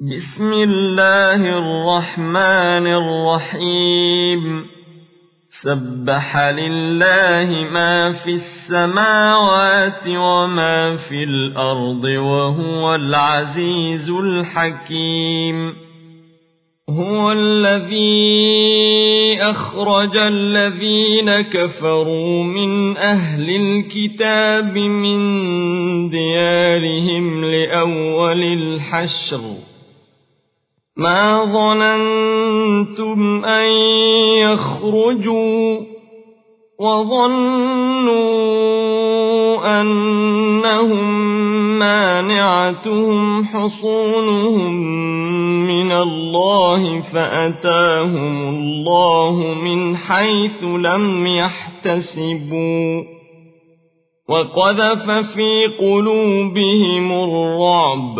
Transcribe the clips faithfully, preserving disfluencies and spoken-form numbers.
بسم الله الرحمن الرحيم سبح لله ما في السماوات وما في الأرض وهو العزيز الحكيم هو الذي أخرج الذين كفروا من أهل الكتاب من ديارهم لأول الحشر ما ظننتم أن يخرجوا وظنوا أنهم مانعتهم حصونهم من الله فأتاهم الله من حيث لم يحتسبوا وقذف في قلوبهم الرعب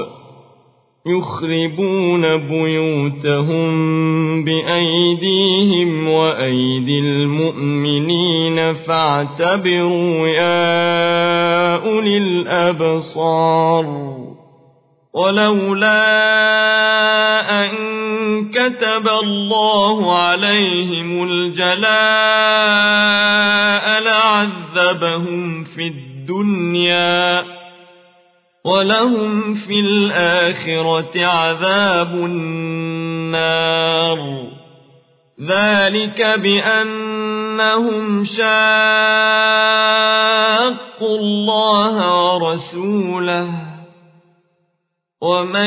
يخربون بيوتهم بأيديهم وأيدي المؤمنين فاعتبروا يا أولي الأبصار ولولا أن كتب الله عليهم الجلاء لعذبهم في الدنيا ولهم في الآخرة عذاب النار ذلك بأنهم شاقوا الله ورسوله ومن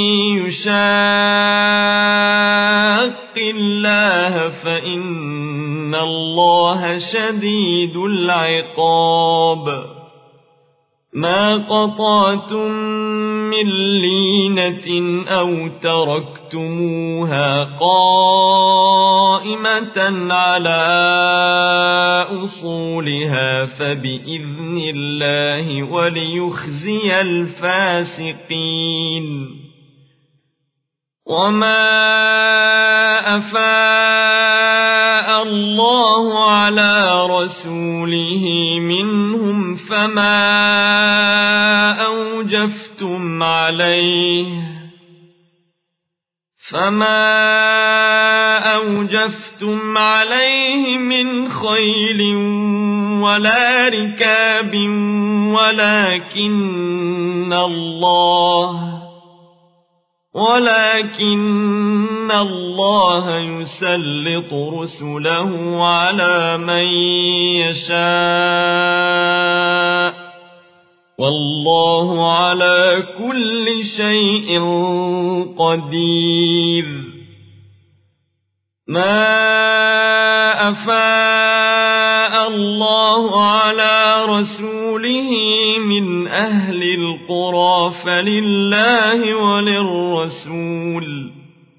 يشاق الله فإن الله شديد العقاب ما قطعتم من لينة أو تركتموها قائمة على أصولها فبإذن الله وليخزي الفاسقين وما أفاء الله على رسوله منهم فما أوجفتم عليه فما أوجفتم عليه من خيل ولا ركاب ولكن الله ولكن الله يسلط رسله على من يشاء والله على كل شيء قدير ما أفاء الله على رسوله من أهل القرى فلله وللرسول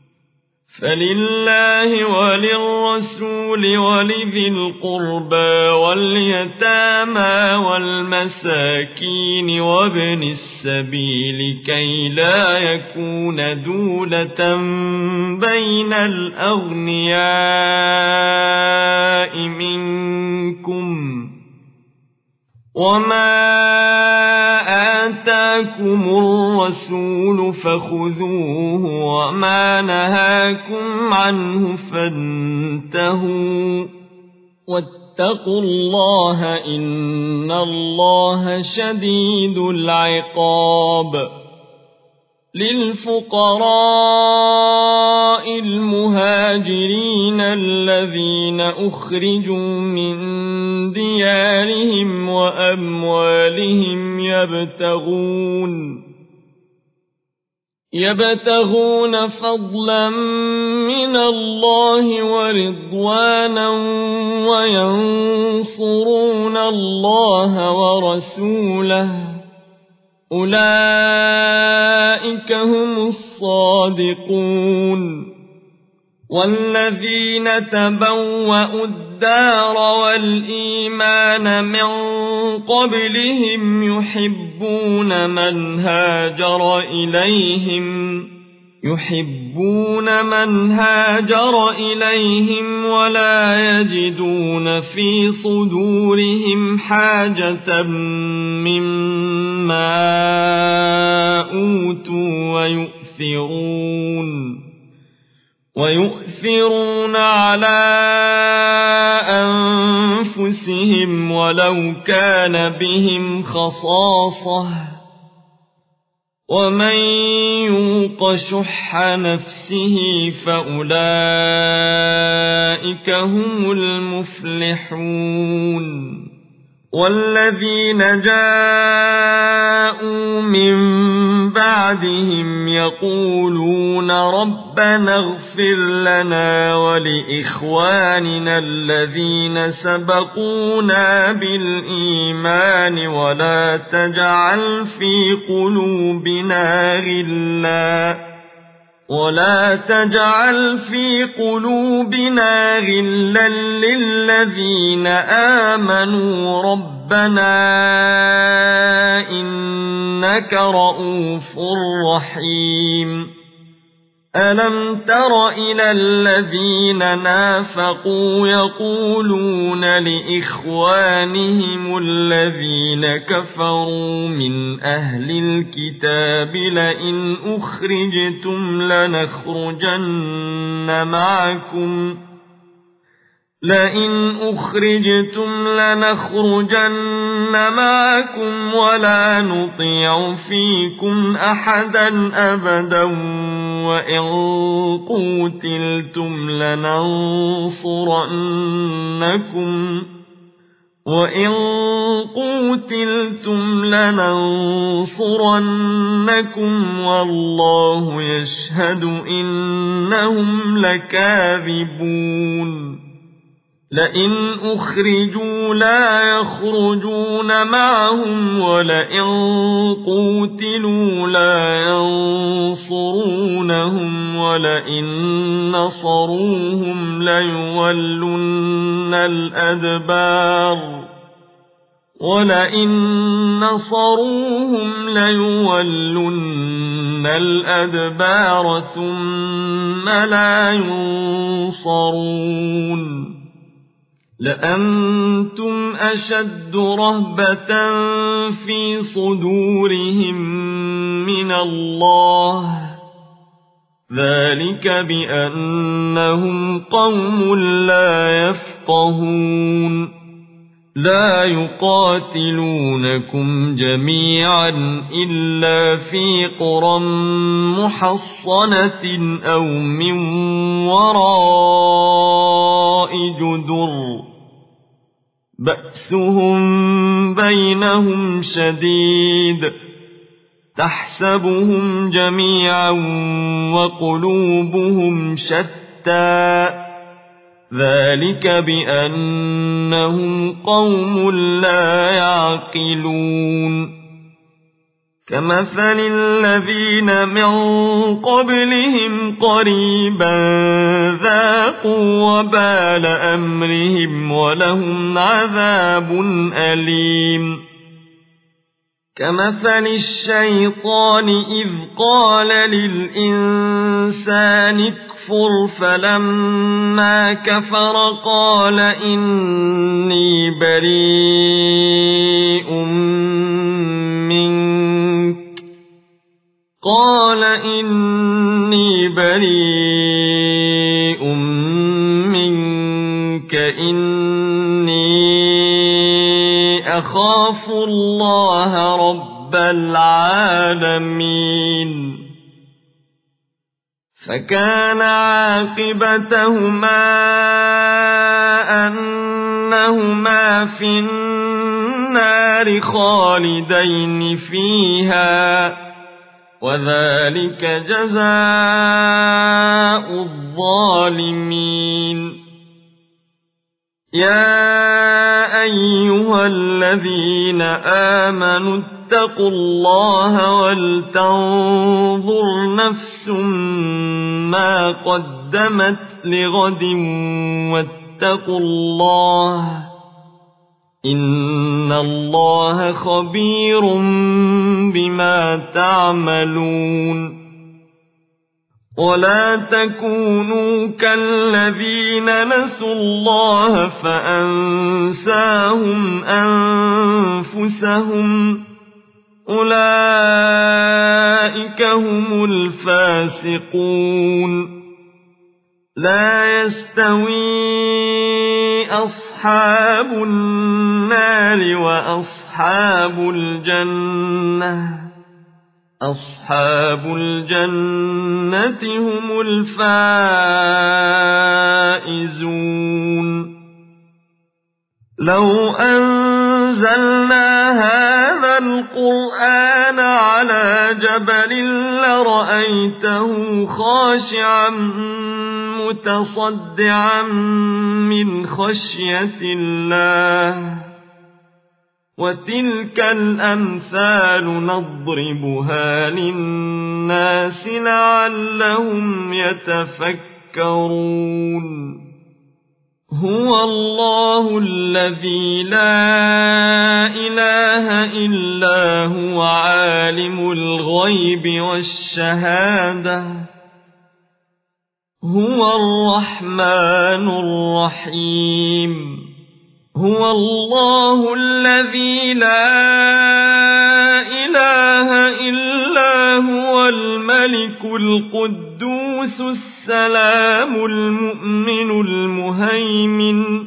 فلله وللرسول ولذي القربى واليتامى والمساكين وابن السبيل كي لا يكون دولة بين الأغنياء منكم وما آتاكم الرسول فخذوه وما نهاكم عنه فانتهوا واتقوا الله إن الله شديد العقاب للفقراء المهاجرين الذين أخرجوا من ديارهم وأموالهم يبتغون يبتغون فضلا من الله ورضوانا وينصرون الله ورسوله أولئك هم الصادقون والذين تبوأوا الدار والإيمان من قبلهم يحبون من هاجر إليهم يحبون من هاجر إليهم ولا يجدون في صدورهم حاجة مما أوتوا ويؤثرون ويؤثرون ويؤثرون على أنفسهم ولو كان بهم خصاصة ومن يوق شح نفسه فأولئك هم المفلحون والذين جاءوا من بعدهم يقولون ربنا اغفر لنا ولإخواننا الذين سبقونا بالإيمان ولا تجعل في قلوبنا غلا ولا تجعل في قلوبنا غلا للذين آمنوا ربنا إنك رؤوف رحيم ألم تر إلى الذين نافقوا يقولون لإخوانهم الذين كفروا من أهل الكتاب لئن أخرجتم لنخرجن معكم لئن أخرجتم لنخرجن معكم ولا نطيع فيكم أحدا أبدا وإن قوتلتم لننصرنكم وإن قوتلتم لننصرنكم والله يشهد إنهم لكاذبون لئن أخرجوا لا يخرجون معهم ولئن قوتلوا لا ينصرونهم ولئن نصروهم ليولن الأدبار ولئن نصروهم ليولن الأدبار ثم لا ينصرون لأنتم أشد رهبة في صدورهم من الله ذلك بأنهم قوم لا يفقهون لا يقاتلونكم جميعا إلا في قرى محصنة أو من وراء جدر بأسهم بينهم شديد تحسبهم جميعا وقلوبهم شتى ذلك بأنهم قوم لا يعقلون كمثل الذين من قبلهم قريبا ذاقوا وبال أمرهم ولهم عذاب أليم كمثل الشيطان إذ قال للإنسان اكفر فلما كفر قال إني بريء منك قال إني بريء منك إني أخاف الله رب العالمين فكان عاقبتهما أنهما في النار خالدين فيها وذلك جزاء الظالمين يا أيها الذين آمنوا اتقوا الله ولتنظر نفس ما قدمت لغد واتقوا الله إن الله خبير بما تعملون ولا تكونوا كالذين نسوا الله فأنساهم أنفسهم أولئك هم الفاسقون لا يستوي أصحاب النار وأصحاب الجنة أصحاب الجنة هم الفائزون لو أنزلنا هذا القرآن على جبل لرأيته خاشعا متصدعا من خشية الله وتلك الأمثال نضربها للناس لعلهم يتفكرون هو الله الذي لا إله إلا هو عالم الغيب والشهادة هو الرحمن الرحيم هو الله الذي لا إله إلا هو الملك القدوس السلام المؤمن المهيمن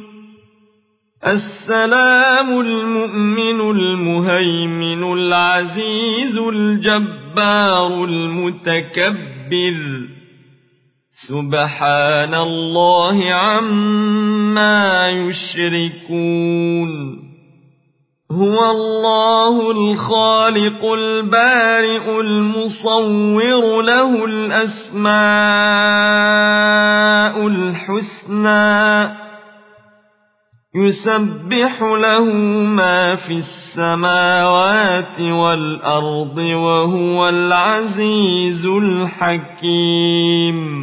السلام المؤمن المهيمن العزيز الجبار المتكبر سبحان الله عما يشركون هو الله الخالق البارئ المصور له الأسماء الحسنى يسبح له ما في السماوات والأرض وهو العزيز الحكيم